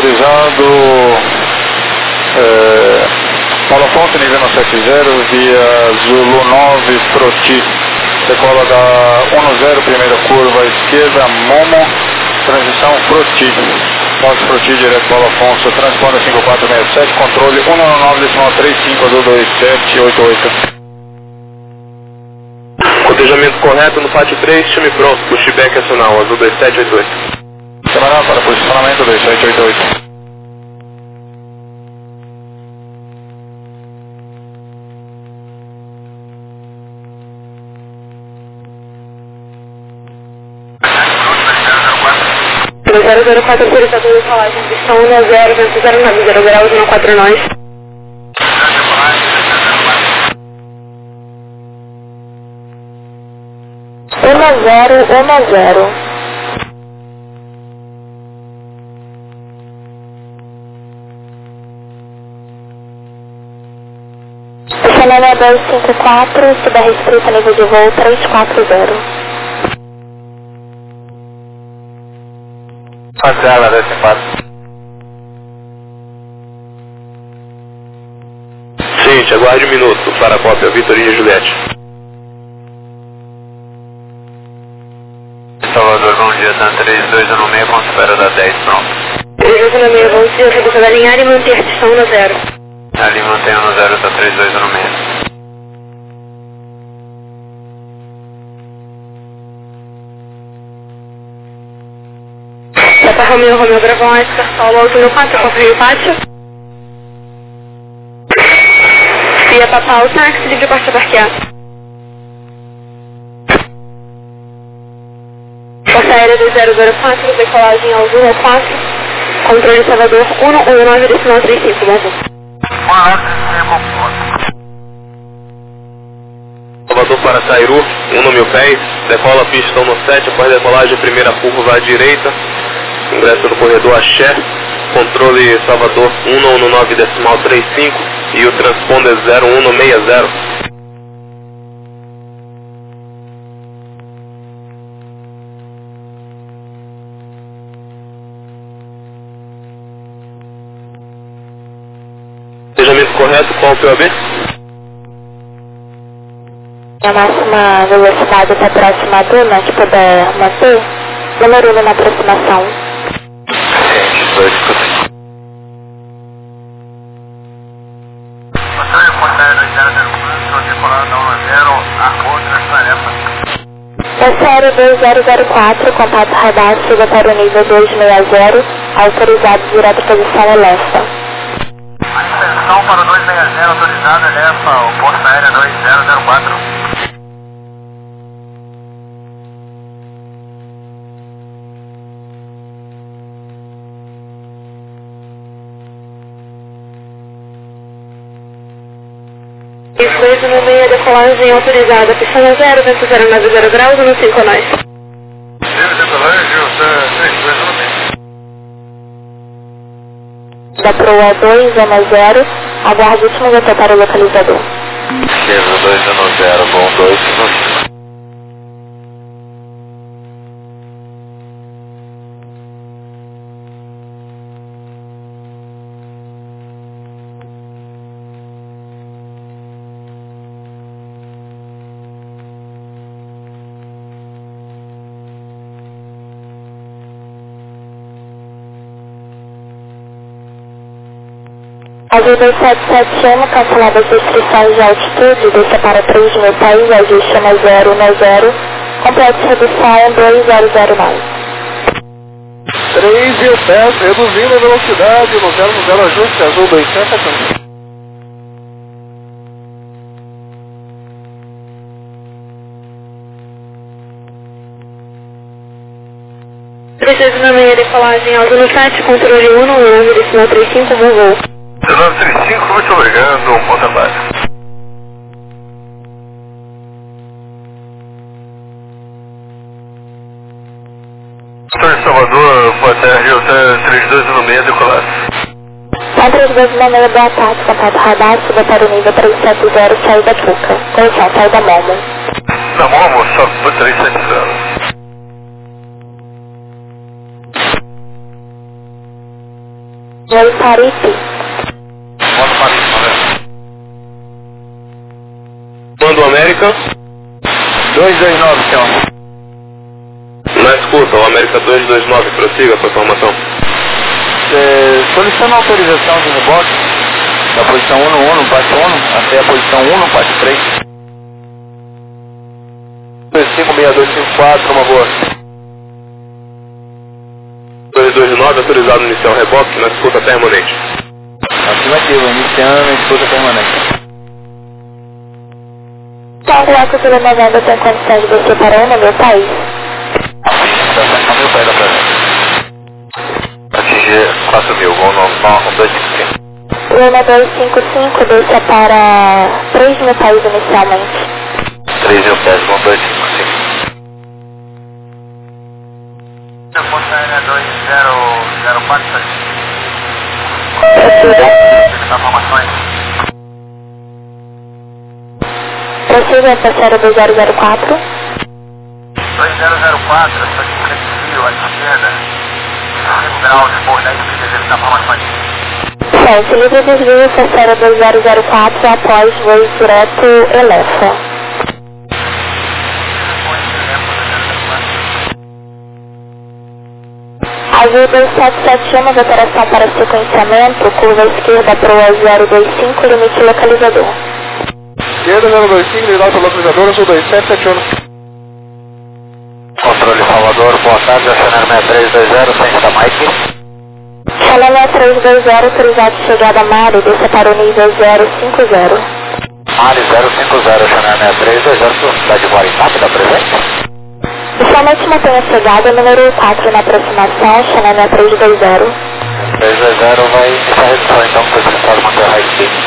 autorizado Paulo Afonso, nível 170, via Zulu 9, Froti. Decola da 10, primeira curva à esquerda, Momo, transição Froti. Paulo Froti, direto Paulo Afonso, transponder 5467, controle 199,35, azul 2788. Cotejamento correto no pátio 3, chame pronto, pushback acional, azul 2788. Camarada para posicionamento 2788. Zero 04 autorizado de decolagem, pistão 10, vento 09, 0 graus, 14 nós. 1010. Estacionamento 254, suba restrita, nível de voo 340. Marcela, 104. Gente, aguarde um minuto para a cópia, Vitorino e Juliette. Salvador, bom dia, tá 3216, com espera da 10, pronto. 3216, bom dia, serviço da alinhar e manter pistão no 0. Ali mantenha no 0, tá 3216. Papa Romeo, gravou um Solo Alto no 4, confirme o pátio. Fia Papal, táxi, livre porta parqueada. Força Aérea 2004, decolagem ao 104, controle Salvador 119,35, bom voo. Salvador para Sairu, 1 pés, decola pistão no 7, após decolagem, primeira curva à direita, ingresso no corredor Axé, controle Salvador 119,35 e o transponder 0160. Planejamento correto, qual o POB? A máxima velocidade até a próxima duna, que puder manter, número 1 na aproximação. Gente, 2 escuta. Você reportar 2004, decolando da 10, a outra tarefa. Força Aérea 2004, contato radar, siga para o nível 260, autorizado direto posição Elefa. A inspeção para o 260 autorizada, Elefa, o Força Aérea 2004. 216, decolagem autorizada, pistão 0, vento 090 graus, 15 nós. Da proa 210, aguarde o último vento para o localizador. Esquerda 210, bom 2. Azul 2771, cancelada as restrições de altitude, desça para 3.000 pés, ajuste na 010, complete redução 2009. 3.000 pés, reduzindo a velocidade no 00 ajuste, azul 270. 3296, decolagem alto no 7, controle 1, 35, bom voo. 1935, muito obrigado, ponta baixa. Estou em Salvador, boa tarde, eu tenho 3296, decolado. 3296, boa tarde, contato radar, suba para o nível 370, saída Tuca. Correção, saída Momo. Na Momo, só por 370. Oi, Paripe. Manda Marítimo, né? Mando América. 229, senhor. Na escuta, o América 229, prossiga com a informação. Solicitando autorização de reboque da posição 1 no 1 no parte 1 até a posição 1 no parte 3. 256254, uma boa. 229, autorizado a iniciar o reboque na escuta permanente. Afirmativo, iniciando a escuta permanente. Então, será que o Telenovela tem condições de você para o meu país? Está no meu pé da presença. Atingir 4.000, vou no 255. Lima 255 deixa para 3 mil país inicialmente. 3.000 pés, vou 255. Força Aérea 2004, Prossiga. informações. Prossiga, passageiro 2004. 2004, eu estou de frente frio, à esquerda. 5 graus por 10 milhas, ele dá informações. Certo, livre desvio, passageiro 2004 após voo direto Elefa. Azul 2771, operação para sequenciamento, curva esquerda para o 025, limite localizador. Esquerda 025, ligado para o localizador, Azul 2771. Controle Salvador, boa tarde, acionário 6320, frente da Mike. Chalana 320, autorizado de chegada Mário, desça para o nível 050. Mari 050, acionário 6320, cidade de Guaritape, está presente? Somente mantém a chegada número 4 na aproximação, Chalana 320. 320 vai iniciar a redução, então, para você pode manter a high speed.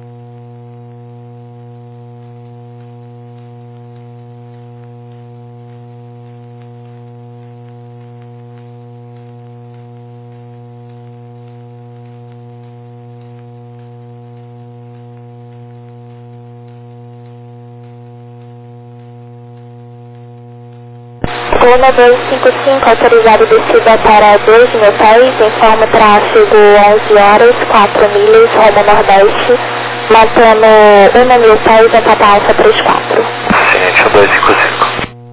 Lima 255, autorizado descida para 2 mil pés, informa tráfego 11 horas, 4 milhas, rumo nordeste, mantendo 1 mil pés em Papa Alfa 34. Ciente 255.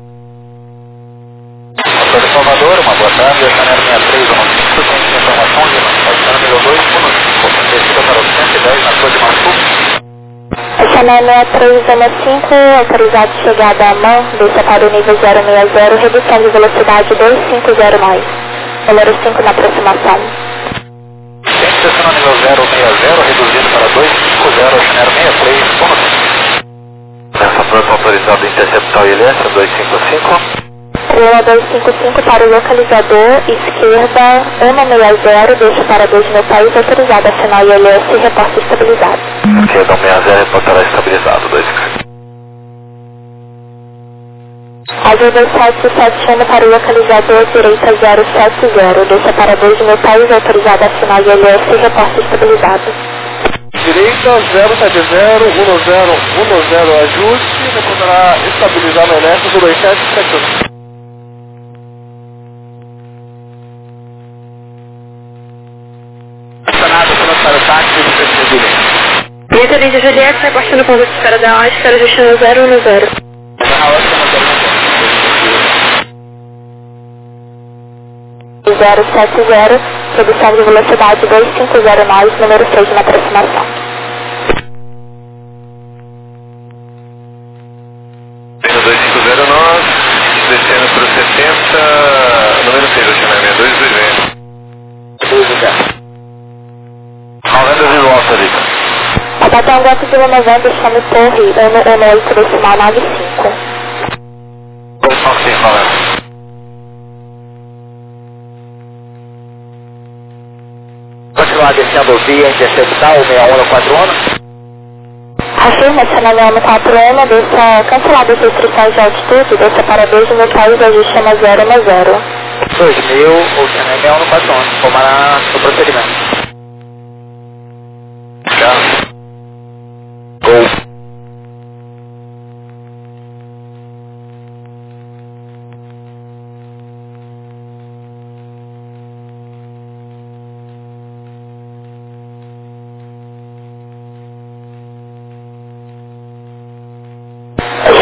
Controle Salvador, uma boa tarde, acionário 6315, tem informação de estação nível 215, descida para o 110 na Torre de Machu. Chalana 315, autorizado de chegada a mão, desça para o nível 060, redução de velocidade 250 mais. Número 5 na aproximação. Estação nível 060, reduzido para 250, acionário 6315. Essa próxima autorizada interceptar o ILS 255. Lima 255 para o localizador, esquerda 160, deixa para 2 mil pés, autorizado a acionar o ILS e reporte estabilizado. Esquerda 160, reportará estabilizado, 255. Azul 2771 para o localizador, direita 070, deixa para 2 mil pés, autorizado a acionar o ILS e reporte estabilizado. Direita 070, 10, ajuste, reportará estabilizado o ILS do 2771. Para o táxi de Juliette. Vitor de Juliette, reportando conduta de espera da Oscar, ajustando 010. Na hora que eu mandei 070, redução de velocidade 250 mais, número 6 na aproximação. 250 nós, descendo para o 70, número 6, acionamento 220. 90 visual, Rita. Abatão Golpe de 90, chame Torre, 118 decimal 95. 295, 90. Continuar descendo via interceptar o 6141. Afirma, acionamento 41, deixa cancelada as restrições de altitude, deixa para 2 mil pés, ajuste na 010. 2000, ou acionamento 6141, tomará o procedimento. Gol.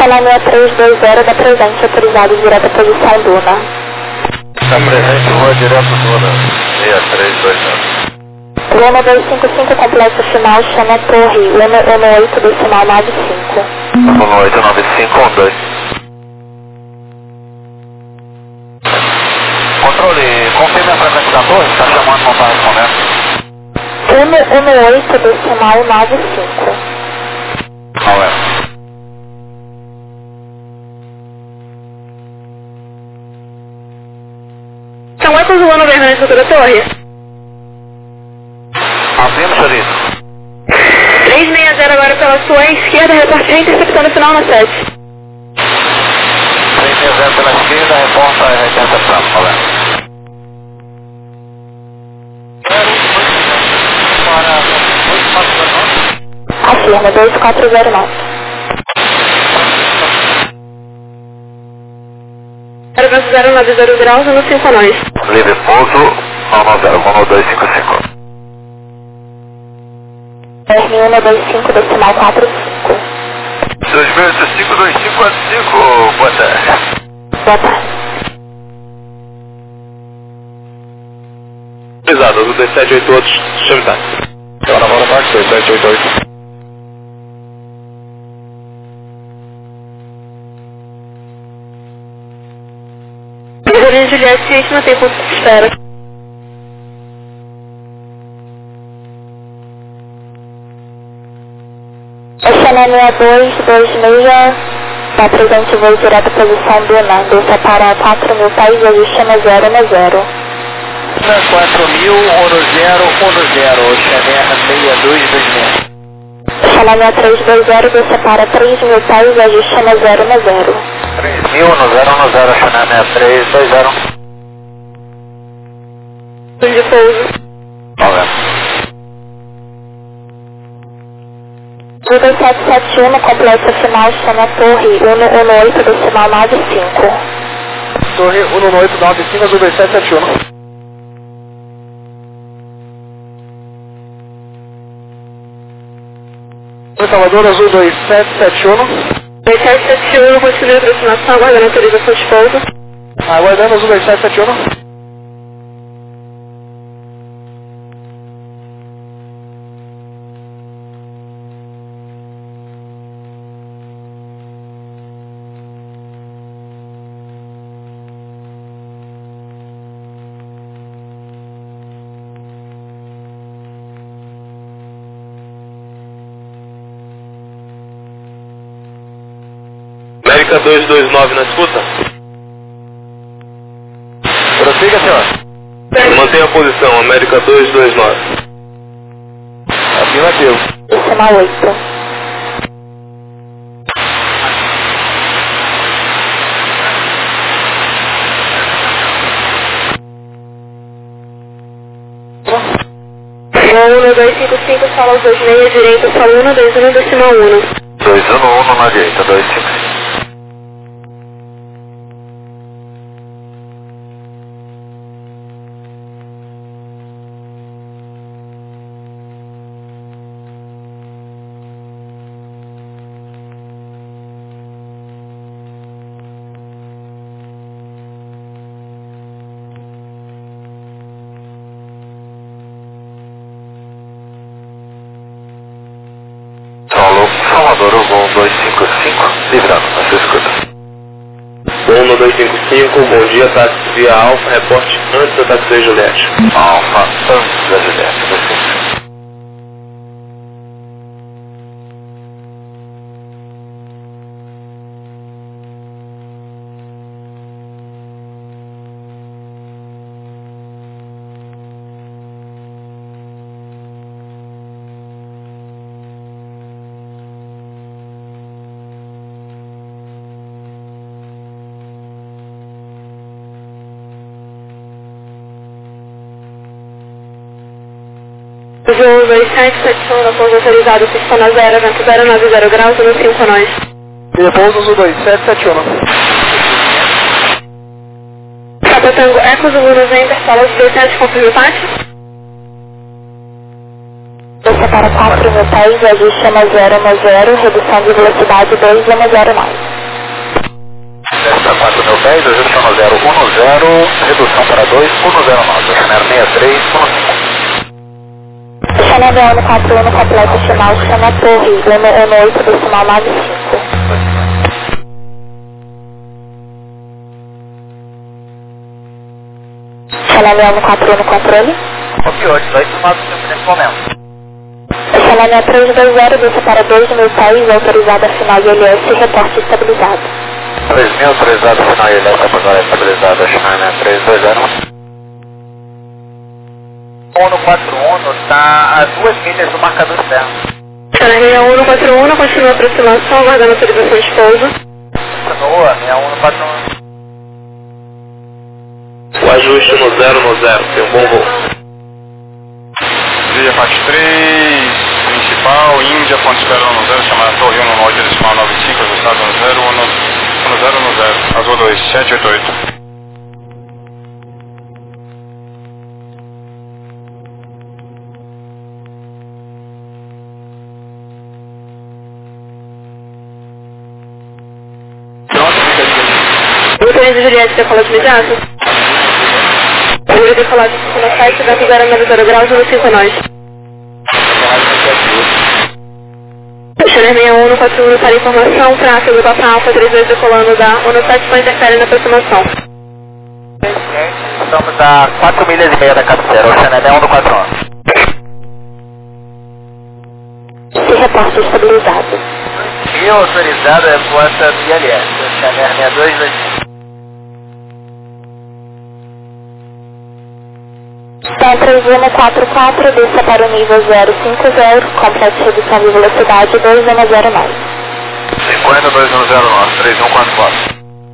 Channel 6320 da presente, autorizado direto à posição Duna. Está presente, rua direto Duna, 6320. Luna 255, complexo final, chama Torre, Luna 18, decimal 95. 189512. Controle, confirme a frequência da torre, está chamando, não está respondendo. Luna 18, decimal 95. Não é. São Ecos do Luna Bernardo, futura torre. Abrimos, Charito. 360 agora pela sua esquerda, reporte interceptando o final na 7. 360 pela esquerda, reporta a intercepção, valeu. Afirma, 2409. Aeroporto 090 graus, no 5 nós. Livre pouso, 9011255. R125, decimal 45. 2085-2545, boa tarde. Boa tarde. Pesado, do 2788, chame tá. Agora bora para 2788. Juliana Juliette, a gente não tem ponto de espera. Channel 6226, da presente voo direto à posição Duna, desça para 4.000 pés e ajuste no 0 no 0. 4.000, 1010, Xaner 6226. Channel 320, desça para 3.000 pés e ajuste no 0 no 0. 3.000 no 0, Xaner 6320. De pouso. Valeu. 1771, complexo final, chama Torre 118, decimal 95. Torre 11895, azul 2771. Salvador, azul 2771. 2771, continue a aproximação, aguardando a autorização de pouso. Aguardando, azul 2771. América 229 na escuta. Prossiga, senhor. Mantenha a posição, América 229. Afirmativo. Decimal 8. Solo 255, sala 26, direita, sala 121, decimal 1. 211 na direita, 255. Salvador, voo 255, livrado, na sua escuta. Bom no 255, bom dia, táxi via Alfa, reporte antes da táxi Juliette. Alfa, antes da Juliette, 255. Voo 2771, na pouso autorizado, pista na 0, vento 090 graus, no 5 nós. Repouso azul 2771. Capatango, Eco Zulu November, sala 17, confirme táxi. Desça para 4.000 pés, ajuste no 0 no 0, redução de velocidade 2 no 0 mais. 4 mil pés, ajuste no 010, redução para 2, 109, Channel 63, 15. Channel 141 completo final, chama Torre, 18 decimal 95. Channel 141 controle. Ok, 8, 2 tomado tempo nesse momento. Channel 320, desça para 2 mil pés, autorizada final ILS, reporte estabilizado. 3.000, autorizado final ILS, agora estabilizado, Channel 320. 141 está a 2 milhas do marcador externo. Channel 141, continua a aproximação, aguardando autorização de pouso. Continua, 141. O ajuste no 0, tem um bom voo. Via parte 3, principal, Índia, ponto espera no 0, chamada Torre 1 no 8, decimal 95, ajustado no 0, 10, azul 2, 788. Autoriza Juliette, decolar de imediato. Autoriza decolar de 57, data 0 graus, 15 nós. Channel 6141 para informação, tráfego Papa Alfa 32 decolando da 17 para interfere na aproximação. Estamos a 4 milhas e meia da cabeceira, o Channel 141. Se reporte estabilizado. E autorizado é a porta do ILS, o Channel 6225. Centro 144, desça para o nível 050, complete redução de velocidade 2109. 50, 2109, 3144.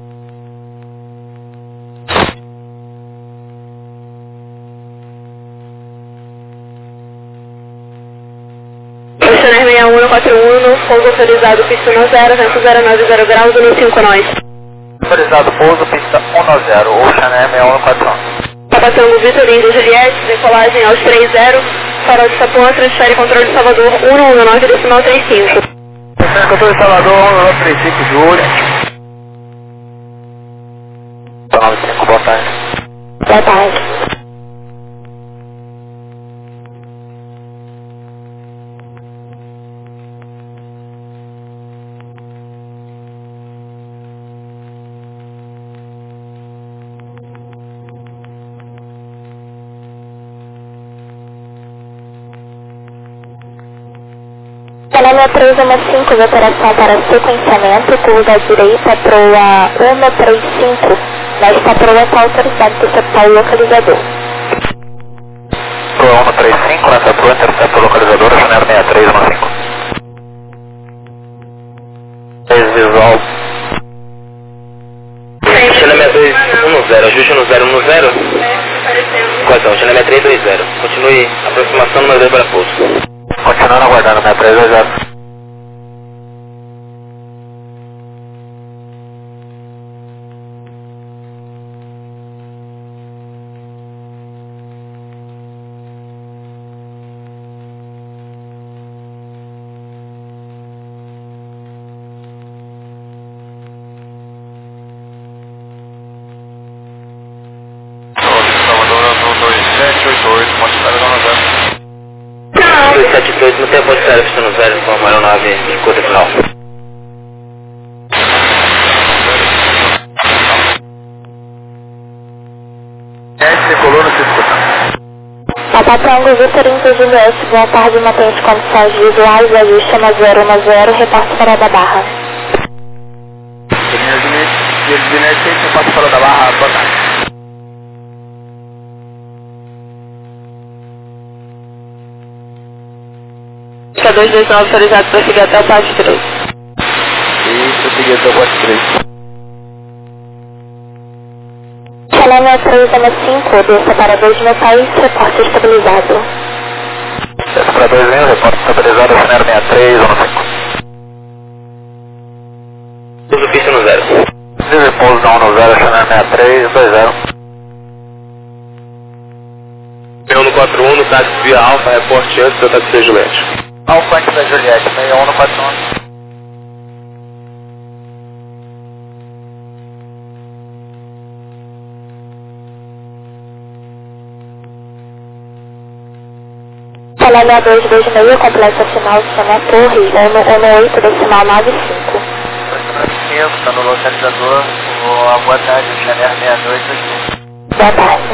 Channel 6141, pouso autorizado, pista 10, vento 090 graus, 15 nós. Autorizado pouso, pista 10, ou Channel 6141. Tabatango Vitor Índia Juliette, decolagem aos 30, farol de Sapão, transfere controle de Salvador 119 decimal 35. Transfere controle de Salvador 135, Júlio. 95, boa tarde. Boa tarde. Channel 315, operação para sequenciamento, curva à direita, proa 135, nesta proa está autorizado interceptar o localizador. Proa 135, nessa proa intercepta o localizador, Channel 6315. 3 visual. Channel 6210, ajuste no 010. Quais Channel 6320. Continue aproximação número 2 para pouso. Continuando aguardando, 6320. Salvador Azul 2788, ponto espera zona 0. 272, não tem a ponte espera, pista no 0, com a aeronave em curta final. Decolou no circuito. Tabatango Vitor Índia Juliette, boa tarde, mantém as condições visuais, ajuste na 010, reporte para da Barra. Juliette, reporte para da Barra, boa tarde. Pista 229 autorizado para seguir até o parte 3. Isso, seguir até o parte 3. Channel 315, desça para 2 mil pés, reporte estabilizado. Desça para 2 mil, reporte estabilizado, Channel 6315. Uso pista no 0. Repouso da 10, Channel 6320. 6141, táxi via Alfa, reporte antes da táxi Juliette. Alfa antes da Juliette, 6141. Chané 6226, complexo final de Chané Torre, 118 decimal 95. Está no localizador. Boa tarde, Chané 6226. Boa tarde.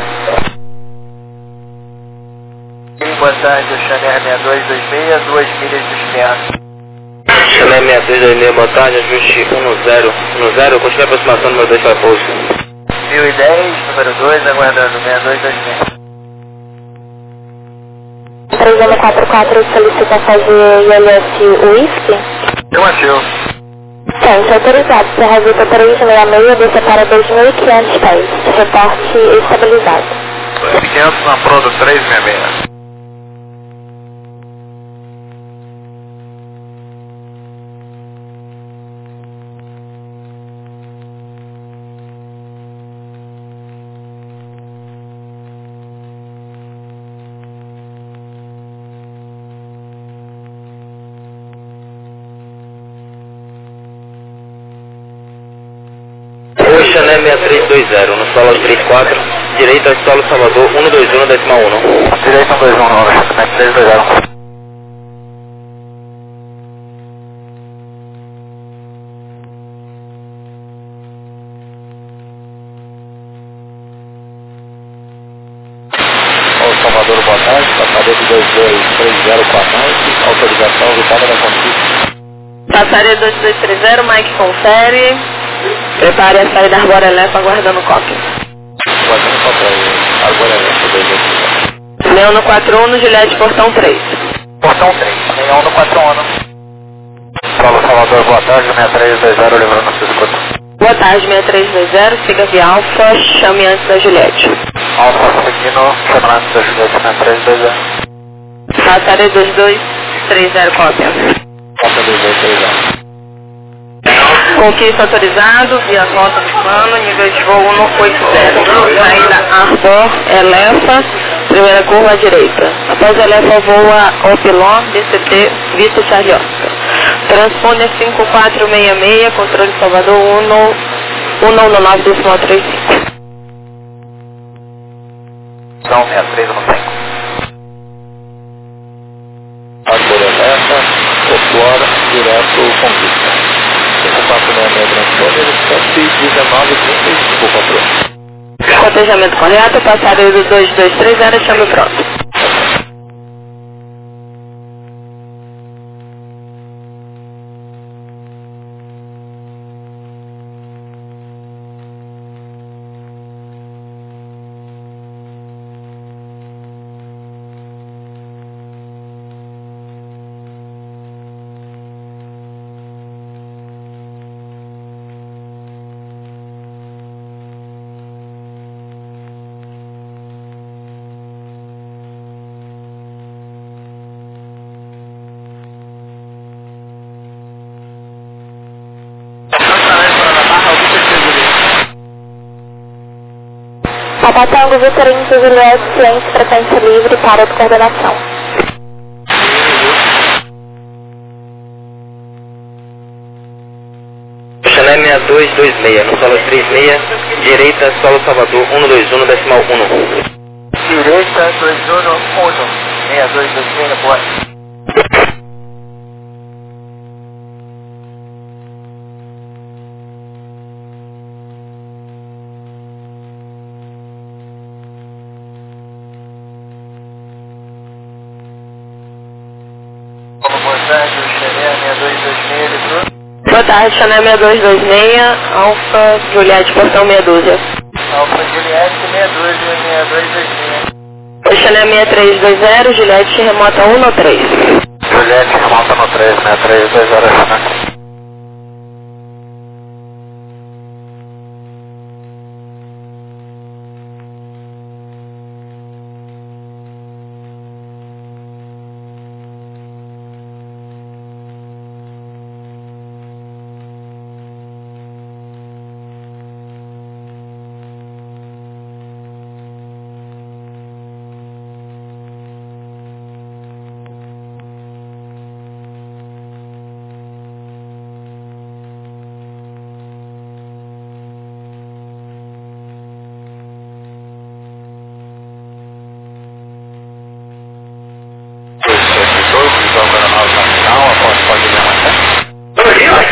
Boa tarde, Chané 6226, 2 milhas de externo. Chané 6226, boa tarde, ajuste 10, continue a aproximação número 2 para pouso. 1010, número 2, aguardando 6226. 3144 solicita fazer ILS Whisky? Afirmativo. Tem, autorizado. Serra Vita 366, desça para 2.500 pés. Reporte estabilizado. 500 na Prodo 366. Chané 6320, no solo 34, direita solo Salvador 121 decimal 1. Direita 121, Chané 320. Salvador, boa tarde, passageiro 2230 com a Mike, autorização vitada da conquista. Passaria 2230, Mike confere. Prepare a saída Arbora Lefa, aguardando cópia. Guardando cópia aí, Arbora Lefa 2230. Leão no 41, Juliette, portão 3. Portão 3, Leão no 41. Solo Salvador, boa tarde, 6320, lembrando que você Boa tarde, 6320, siga via Alfa, chame antes da Juliette. Alfa seguindo, chamando antes da Juliette, 6320. Passaria 2230, cópia. Cópia 2230. Conquista autorizado, via rota do plano, nível de voo 180. Saída Arbor, Elefa, primeira curva à direita. Após Elefa, voa Opilon, DCT, Vista Charlie Oscar. Transponder 5466, controle Salvador 119 decimal 35. São 63 no tempo. Arbora Lefa, 8 horas, direto conquista. 5466 transponder, 119,35, patrão. Cotejamento correto, passaria do 2230, chame pronto. Papa Tango Vitor Índio Juliette, ciente, frequência livre para de coordenação. Chané 6226, no solo 36, direita solo Salvador 121 decimal 1. Direita 211, 6226, boa. Boa tarde, Chané 6226, Alfa, Juliette, portão meia dúzia. Alfa Juliette, 6226. Chané 6320, Juliette, remota 1 no 3. Juliette, remota no 3, 6320, Chané.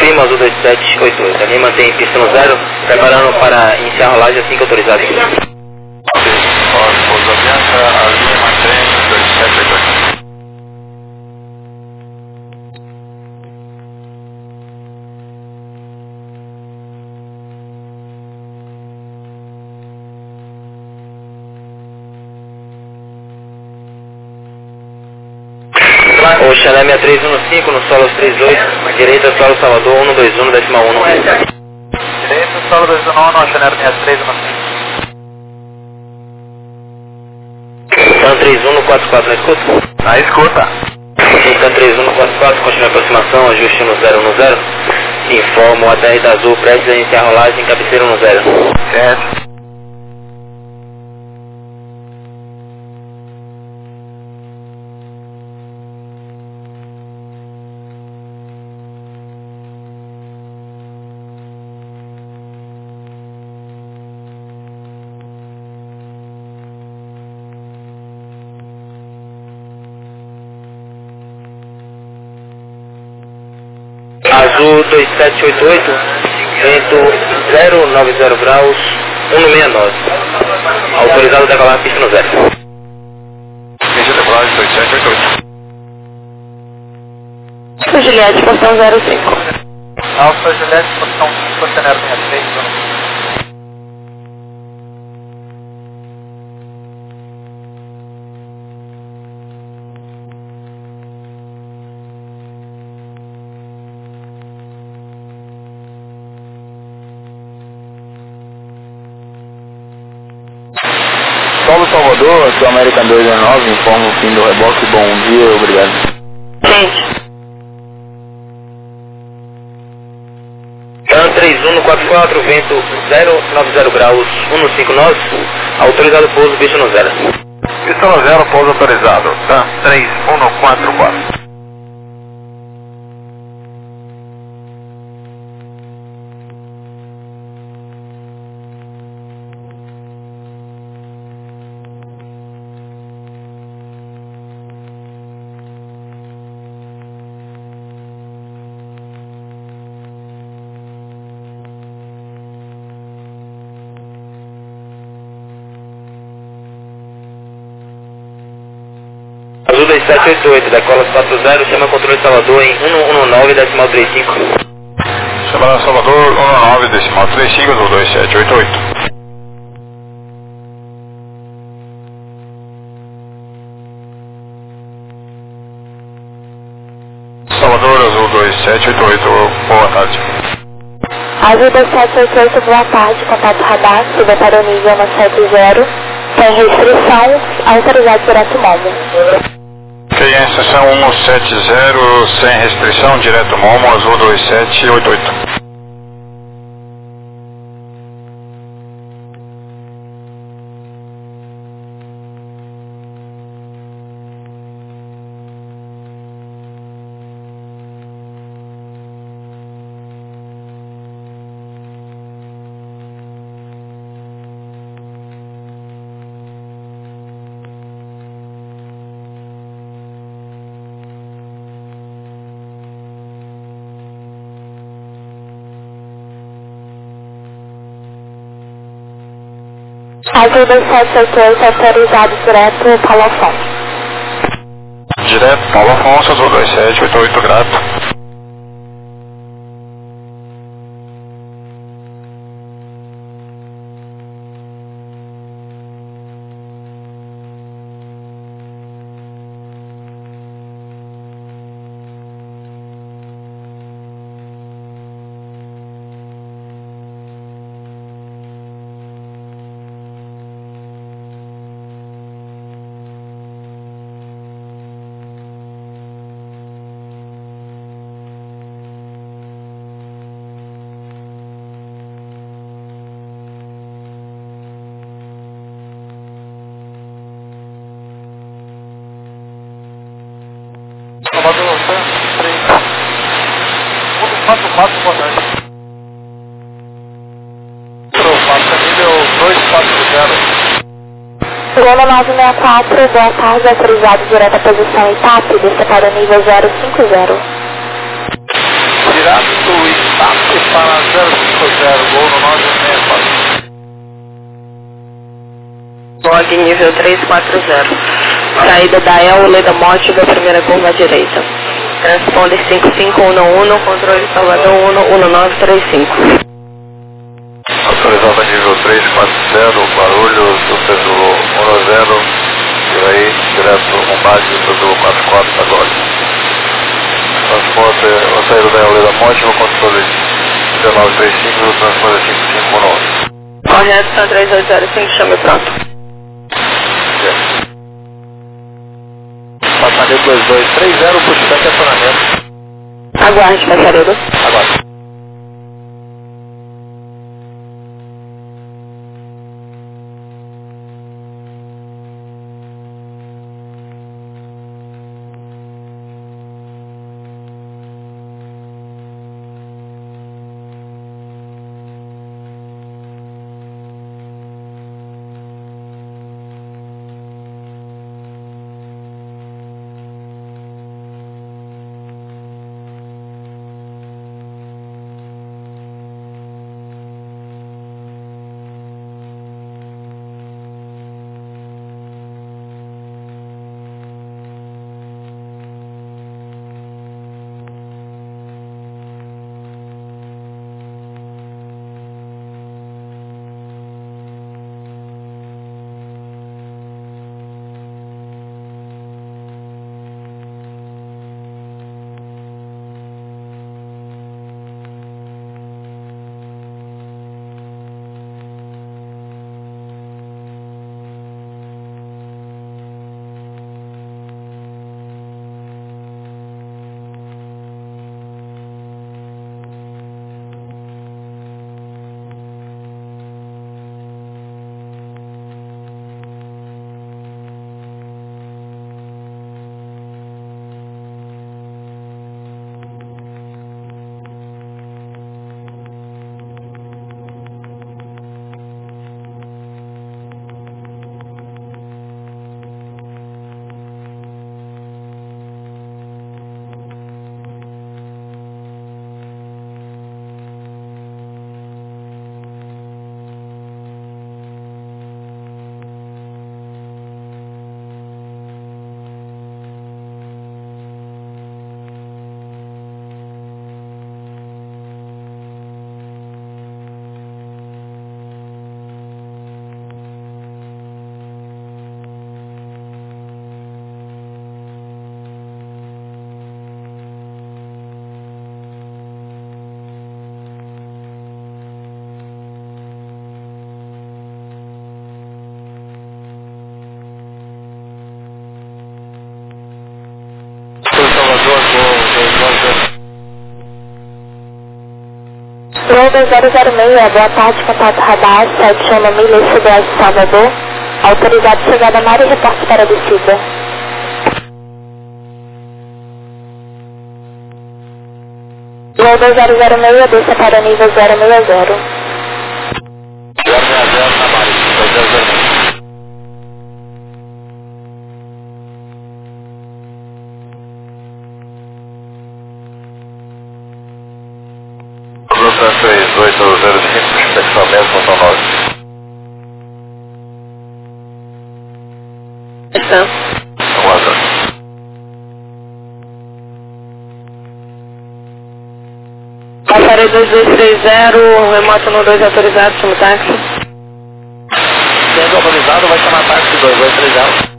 Lima, Azul 2788. A Lima mantém pista no 0, preparando para iniciar a rolagem assim que autorizado. Pouso Avianca, a Lima mantém 2788. O Chalé 6315 no solo 38, direita solo Salvador 121, decimal 1. Direito, solo 219, a Chanel 6315. Então 3144 na escuta? Na escuta. Então 3144, continua a aproximação, ajuste no 010. Informo a TR da Azul, prestes a iniciar a rolagem, cabeceira no 0. Certo. Azul 2788, vento 090 graus, 169. Autorizado a decolar a pista no 0. Pista de decolagem 2788. Juliette, portão 05. Alfa Juliette, posição 5, Chanel 6315. Solo Salvador, Sul American 219, informa o fim do reboque. Bom dia, obrigado. Gente. TAN 3144, vento 090 graus, 159. Autorizado pouso, pista no 0. Pista no 0, pouso autorizado. TAN 3144. Azul 2788, decola 40, chama controle Salvador em 119, decimal 35. Chama Salvador 19, decimal 35, Azul 2788. Salvador, Azul 2788, boa tarde. Azul 2788, boa tarde, contato radar, suba para o nível 170, tem restrição, autorizado direto móvel. Ok, em estação 170, sem restrição, direto Momo, Azul 2788. Azul 2788, autorizado direto Paulo Afonso. Direto Paulo Afonso, Azul 2788, grato. Salvador, TAN 144, boa tarde. Passa nível 240. Lima 964, boa tarde, autorizado direto à posição ETAP, desça para o nível 050. virado do Itácio para 050, gol no 964. Log nível 340. Saída da Leda Morte da primeira curva à direita. Transponder 5511, controle Salvador 11935. Autorizada nível 340, Guarulhos, sucesso 10, e aí, direto com base do 44 agora. Transporte, a saída da Leda Morte, no controle 1935, transponder 5519. Correto, São 3805, chame pronto. Passarinho 2230, pushback acionamento. Aguarde, passarinho. Agora. Rover 006, boa tarde, contato radar, 71 milhas sudoeste Salvador. Autorizado chegada na área e reporte para a descida. Rover 006, desça para nível 060. 060 na Maria, 060. Luta 3805, espectramento, São 9. Está. Aguarda. Passarinho 2230, remoto no 2 autorizado, chama táxi. Sendo autorizado, vai chamar táxi 2230.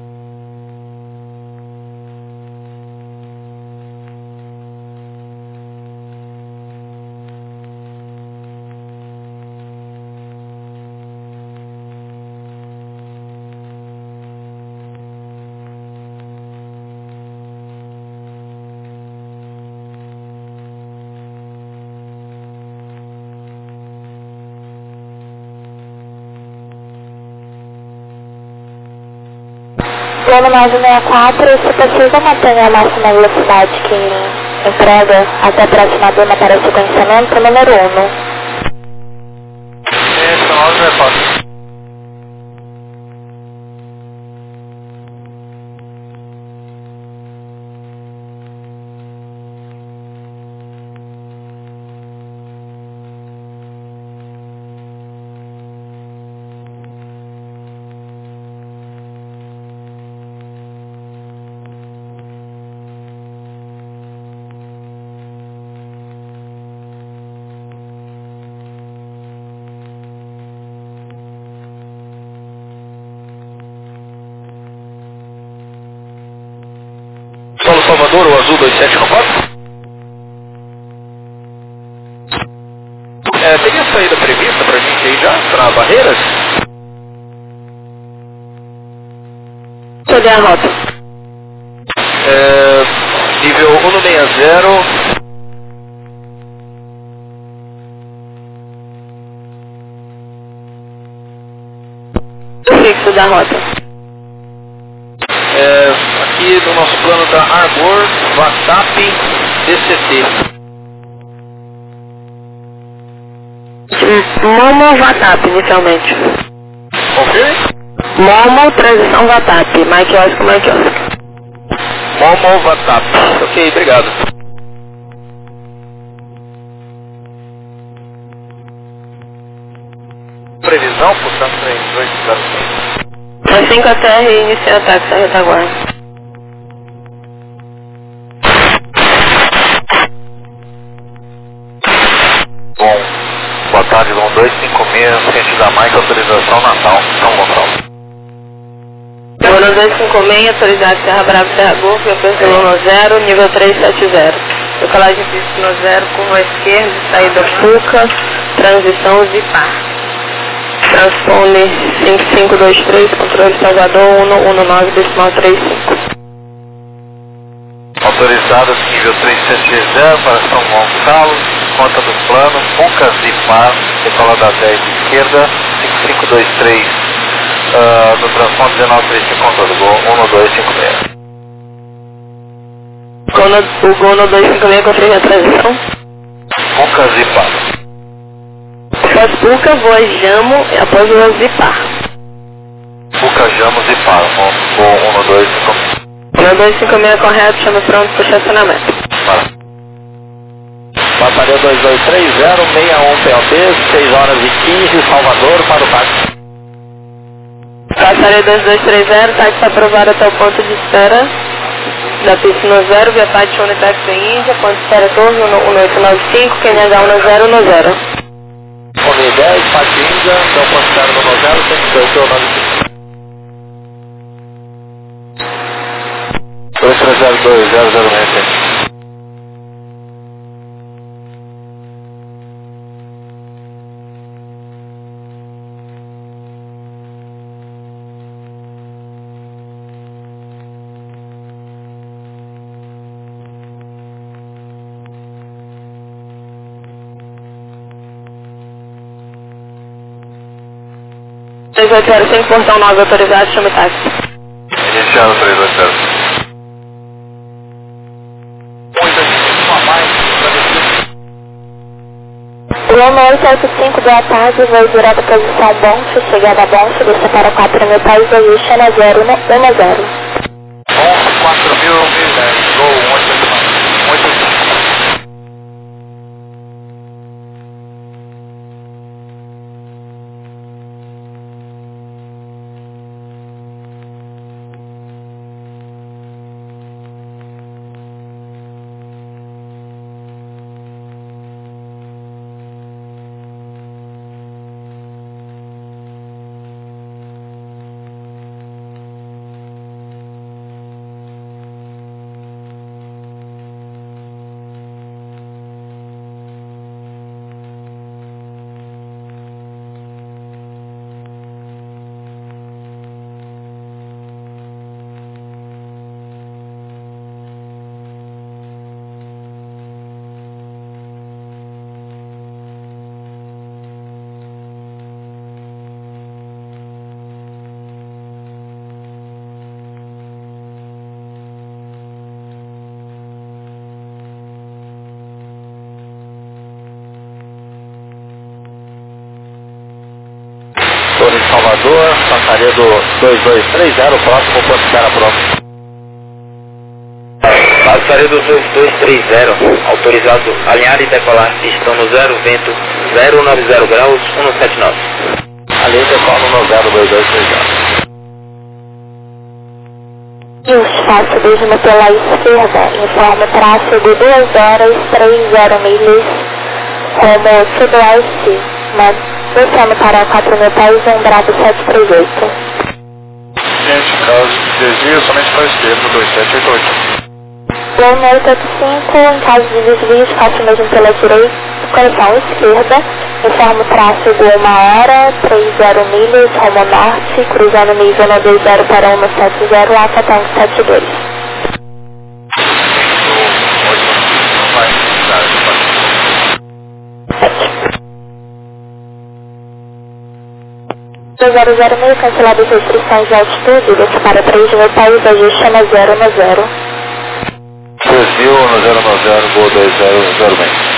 Plano 964, se possível, mantenha a máxima velocidade que entrega até a próxima duna para o sequenciamento, número 1. São 9 é fácil. Salvador, o azul 2794. Teria saída prevista pra gente aí já, pra Barreiras? Cadê a rota? Nível 160. O fixo da rota. Aqui no nosso plano da Arbor, WhatsApp, DCT. Momo WhatsApp inicialmente. Ok? Momo, transição WhatsApp. Mike Oscar. Momo WhatsApp. Ok, obrigado. Previsão, portanto, 3206. Às 5 ATR e iniciar ataque da retaguarda. Bom, boa tarde, Dom 256, ciente da Mike, autorização Natal, São Gonçalo. Gono 256, autorizado Serra Brava, Serra Golfo, Aperto 0, nível 370. Decolagem pista no 0, curva à esquerda, saída Fuca, transição Zipar. Transpone 5523, controle Salvador 119,35. Autorizados nível 370 para São Gonçalo, conta do plano, Fuca Zipar, decola da 10 esquerda, 5523, no transponto 1935, conta do Gol 1256. O Gono 256 confirma a transição. Fuca Zipar. Após Fuca, voa Jamo após o Zipar. Fuca Jamo Zipar, Gol 1256. Gono 256 correto, chama pronto para estacionamento. Batalha 2230, 61 POT, 6 horas e 15, Salvador para o táxi. Batalha 2230, táxi aprovado até o ponto de espera da pista no 0, via Pátio Unitax em Índia, ponto de espera Torre 1895, QNH 1010. 10, Pátio Índia, então ponto de espera no 0, 11895. 2302-0066. sem portão 9 autorizado, chame táxi. Iniciado 380. Loma 885, boa tarde, voo direto posição Boncho, chegada a Boncho, desce para 4.000 pés, voo China 010. 4000, 1010, Gol 185. Torre Salvador, Santaria do 2230, próximo ponto de espera próximo. Passaria do 2230, autorizado alinhar e decolar, pistão no 0, vento 090 graus, 179. Ali decola no 02230. E o espaço desde pela esquerda, informa tráfego 2 horas 30 milhas, rumo sudoeste, descendo para 4.000 pés, Bravo 738. Gente, caso de desvio, somente para a esquerda, 2788. Voo 885, em caso de desvio, faça o mesmo pela direita, correção esquerda, informo tráfego 1 hora, 30 milhas, rumo norte, cruzando nível 120 para 170, Alfa Tango 72. meio cancelado as restrições de altitude, desce para 3.000 pés, ajuste na 0 no 0. 3.000 no 0 no 0, voo 2006.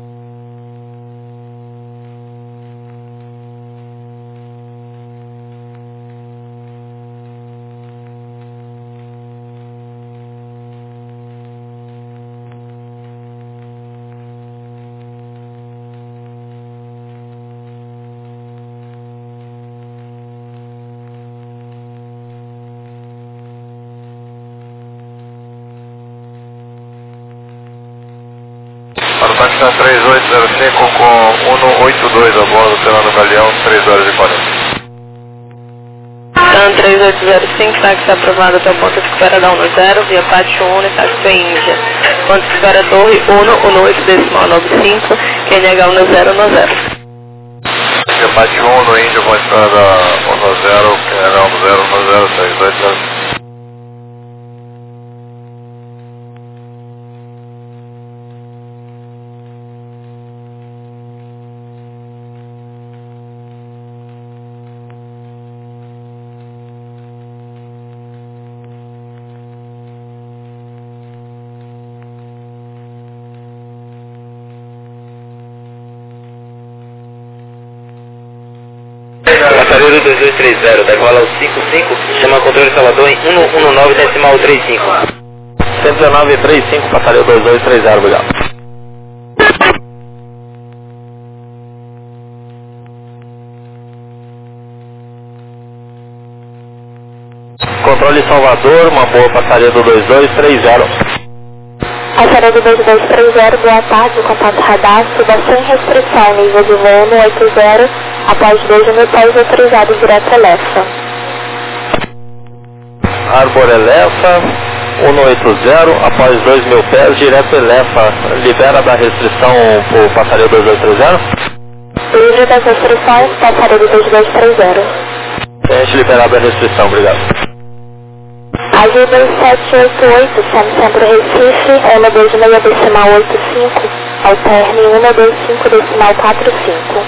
Para o táxi 3805 com 182 a bordo, operando o Galeão, 3 horas e 40. TAN 3805, táxi aprovado até o ponto de espera da 10, via Pátio 1 e táxi Índia. Ponto de espera Torre 118.95, QNH 10 no 0. Via Pátio 1 no Índia, ponto de espera da 10, QNH 10 no 0, 32 Passageiro 2230, decola ao 55, chama controle Salvador em 119.35. 119.35, passageiro 2230, obrigado. Controle Salvador, uma boa passageiro 2230. Passageiro 2230, boa tarde, contato radar, suba sem restrição, nível de voo no 80, após 2.000 pés autorizado direto Elefa. Arbor Elefa, 180, após 2.000 pés, direto Elefa. Libera da restrição o passageiro 2230? Livre das restrições, passageiro 2230. Gente, liberado da restrição, obrigado. Azul 2788, Centro Recife, 126.85, alterne 125.45.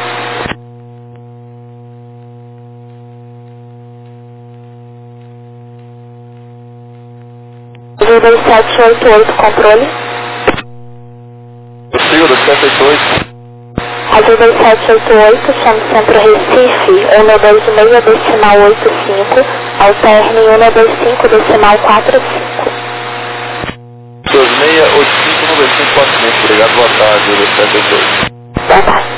Azul 2788, controle. Sigo do 788. Azul 2788, Centro Recife, 126.85, alterne 125.45. 2685-9545, obrigado, boa tarde, do 788. Boa tarde.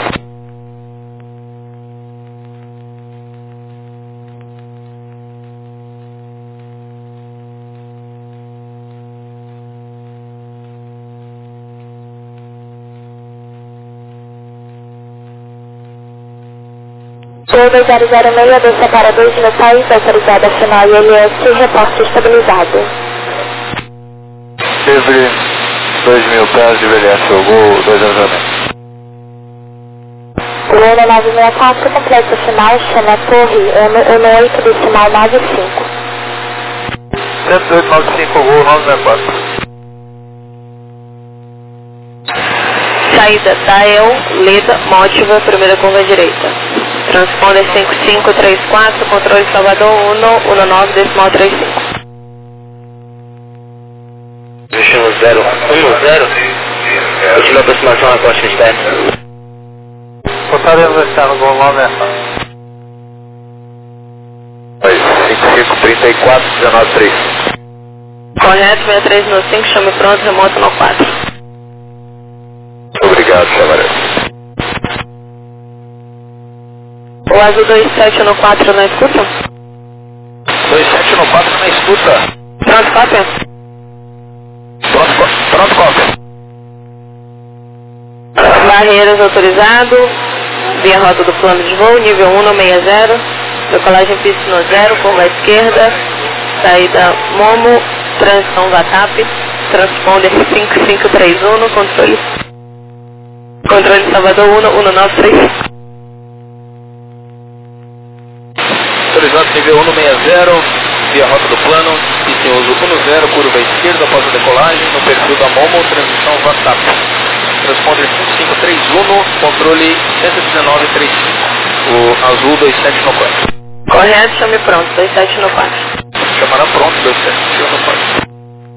Voo 2006, desça para 2.000 pés, autorizada final ILS, reporte estabilizado. Livre 2.000 pés de VLS, o voo 200. Voo 964, complexo final, chama Torre 118, decimal 95. 7895, voo 964. Saída Dael, Leda, Mótiva, primeira curva direita. Transponder 5534, controle Salvador 119.35. Destino 010, última aproximação à costa externa. Portaria externo, voo 9 5534, 193. Correto, 6395, chame pronto, remoto no 4. Obrigado, Chavaré. O Azul 2714 na escuta? 2714 na escuta. Pronto, cópia? Pronto, cópia. Barreiras autorizado, via rota do plano de voo, nível 1 no 60, decolagem pista no 0, curva à esquerda, saída Momo, transição VATAP, transponder 5531, controle. Controle Salvador 11935. Autorizado nível 160, via rota do plano, item uso 10, curva esquerda após a decolagem, no perfil da Momo, transmissão WhatsApp. Transponder 5531, controle 11935, o azul 27 no 4. Correto, chame pronto, 27 no 4. Chamará pronto, 27 no 4.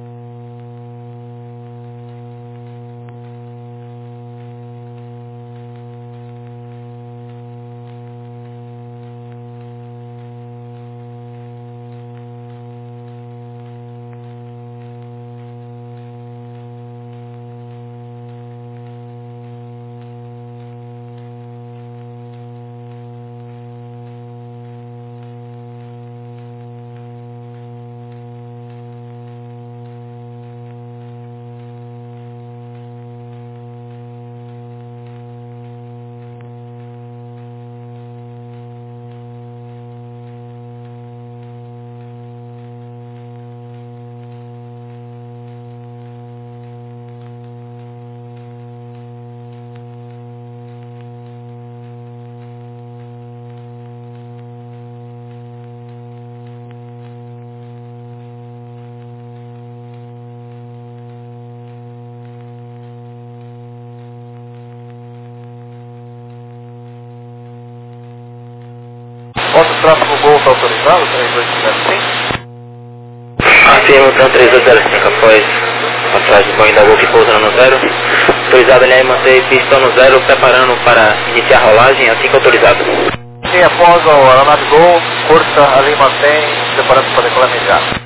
Posso tráfego Golf autorizado, 3205? Afirmo, então 3205, após atrás do Boeing da Golf pousando no 0. Autorizado, ele manter pista no 0, preparando para iniciar a rolagem, assim que autorizado. Sim, após a aeronave Gol, curta, ali mantém, preparando para decolar imediato.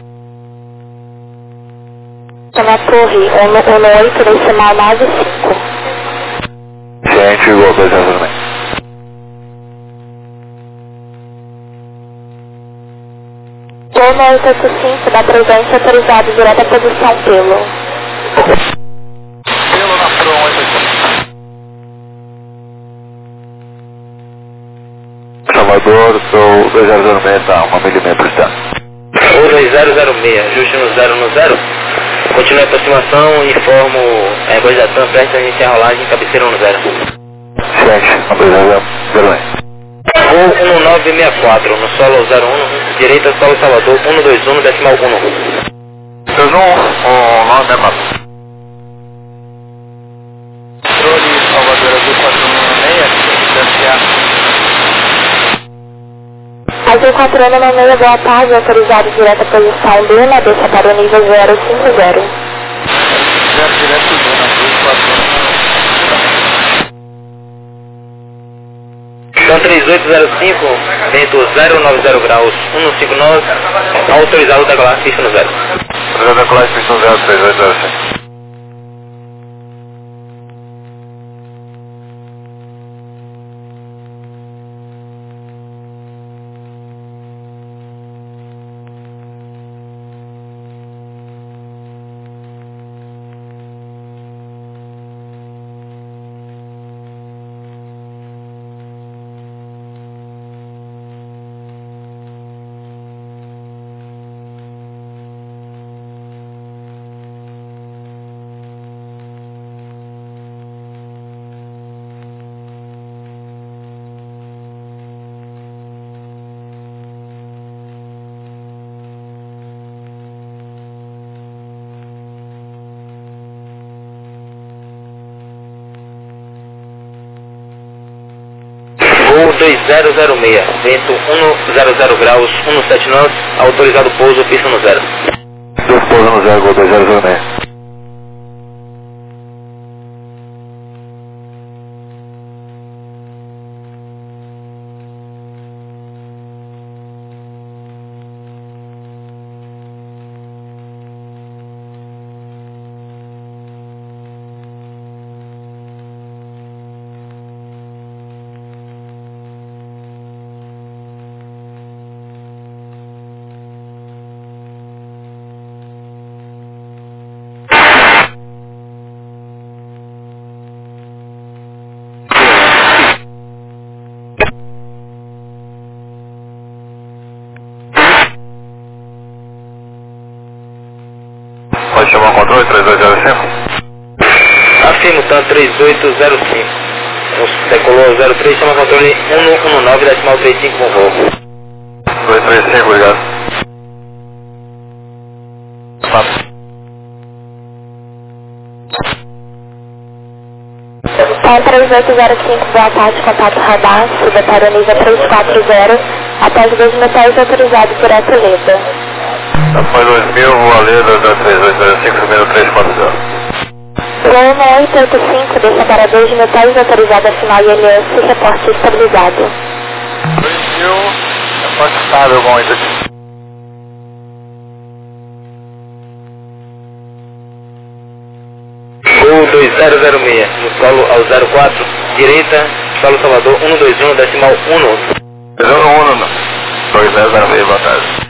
Na torre 118, decimal 95. Ciente, Gol 206. Gol 985, da presença autorizado, direto à posição pelo. Pelo na Pro 185. Salvador, sou 2006, tá, 1 milímetro está. O 2006, ajuste no 0 no 0. Continue a aproximação, informo voz da TAM, prestes a iniciar a rolagem, cabeceira no 0. Ciente, 2006. Voo 1964, no solo 01, direita solo Salvador, 121, decimal 1. 21, 964. Controle Salvador Azul 416, Azul controle no meio, boa tarde, autorizado direto à posição Luna, deixa para o nível 050. 0 direto Luna, 241. Então 3805, vento 090 graus, 159, autorizado decolar, pista no 0. Autorizado decolar, pista no 0, 3805. Voo 2006, vento 100 graus, 179, autorizado pouso, pista no 0. Pouso no 0, Gol 2006. 3805. Afirmo, tanto 3805. Decolou 03, chama controle 119.35 com voo. 235, obrigado. Tá 3805, boa tarde, contato radar, suba para o nível 340, após 2 metais autorizado por Atoleda. Após 2000, voa Leda da 3805, subindo 340. Voo 885, desça para 2 metais autorizado a final ILS, reporte estabilizado. 2000, reporte estável, bom, isso aqui. Voo 2006, no solo ao 04, direita, solo Salvador 121, decimal 1. 2006, boa tarde.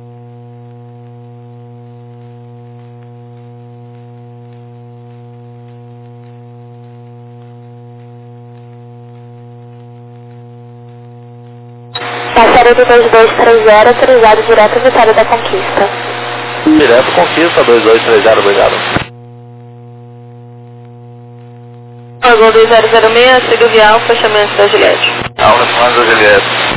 Passaria de 2230, autorizado direto Vitória da Conquista. Direto Conquista, 2230, obrigado. Voo 2006, siga via Alfa, fechamento da Juliette. Alfa, comando da Juliette.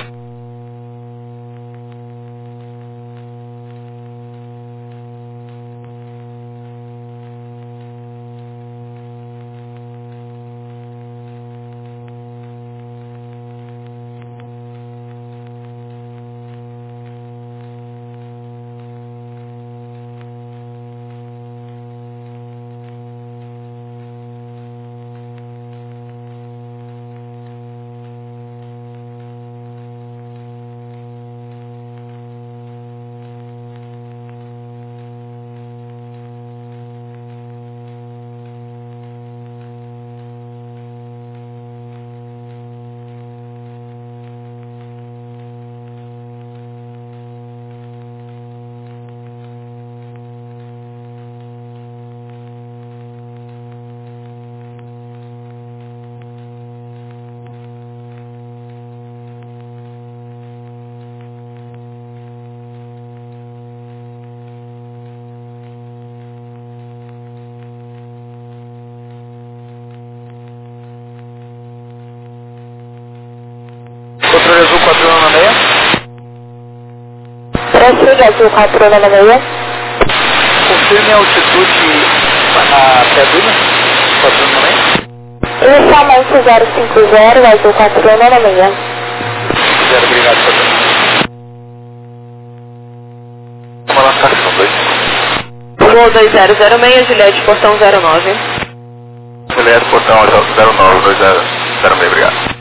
Controle azul 496. Prossiga azul 496. Confirme a altitude na Peduna, 496. Inicialmente 050, azul 496. 0, obrigado, Peduna. Vamos lá, taxa 2. Voo 2006, Juliette, portão 09. Juliette, portão 09, 2006, obrigado.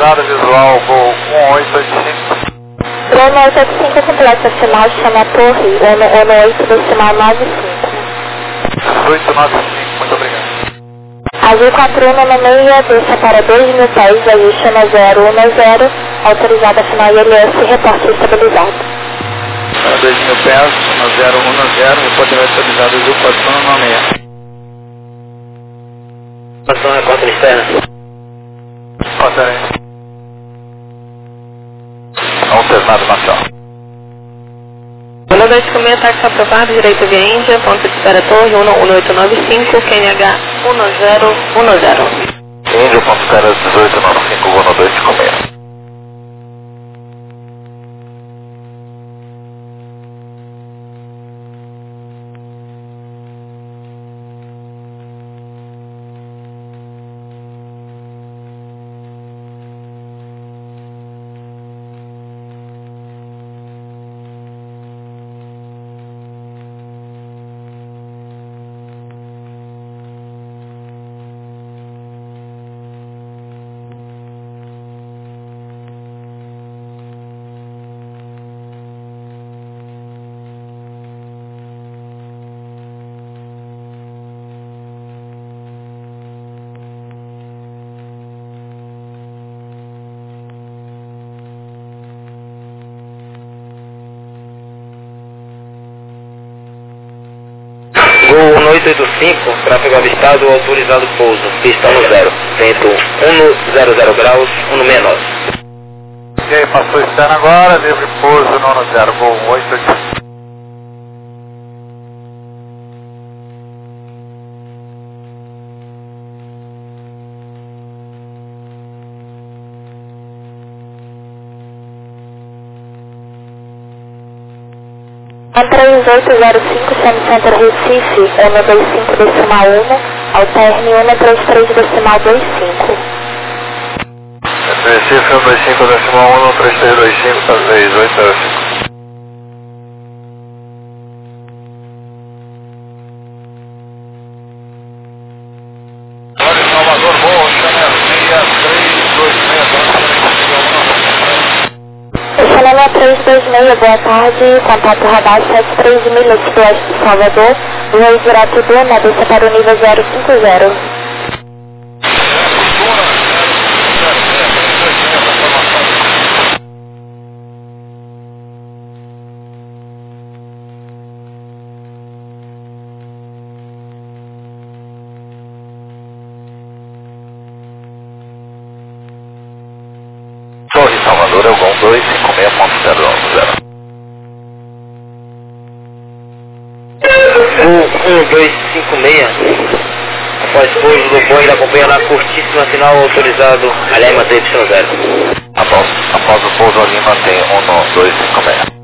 autorizado, visual, Gol 1885. Bruno 885 completa decimal, chama a torre, 18 decimal 95. 1895, muito obrigado. Azul 4196, deixa para 2.000 pés, aí chama 010, autorizada final ILS, reporte estabilizado. Para 2.000 pés, chama 010, reporte estabilizado, Azul 4196. Passou a conta externa. Pode aí. Alternado nacional. Bruno 256, táxi aprovado, direito via Índia, ponto de espera torre, 1895, QNH 1010. Índia, ponto de espera 1895, voo no 256. Gol 1885, tráfego avistado, autorizado pouso, pista no 0, vento 100 graus, 169. E aí, passou externo agora, livre pouso no 0, Gol 1885. A 3805, chama Center Recife, 125 decimal 1, alterne 133 decimal 25. Recife 125 decimal 1, 3325, 3805. Salvador, Gol 6326, Chanel 326, boa tarde, contato radar 73 milhas do oeste de Salvador, voo direto Duna, desça para o nível 050. Torre Salvador, Gol 256.010. Gol 1256, após pouso do Boeing da companhia na curtíssima final autorizado, aliás, YY0. Após o pouso, a Lima tem 1256.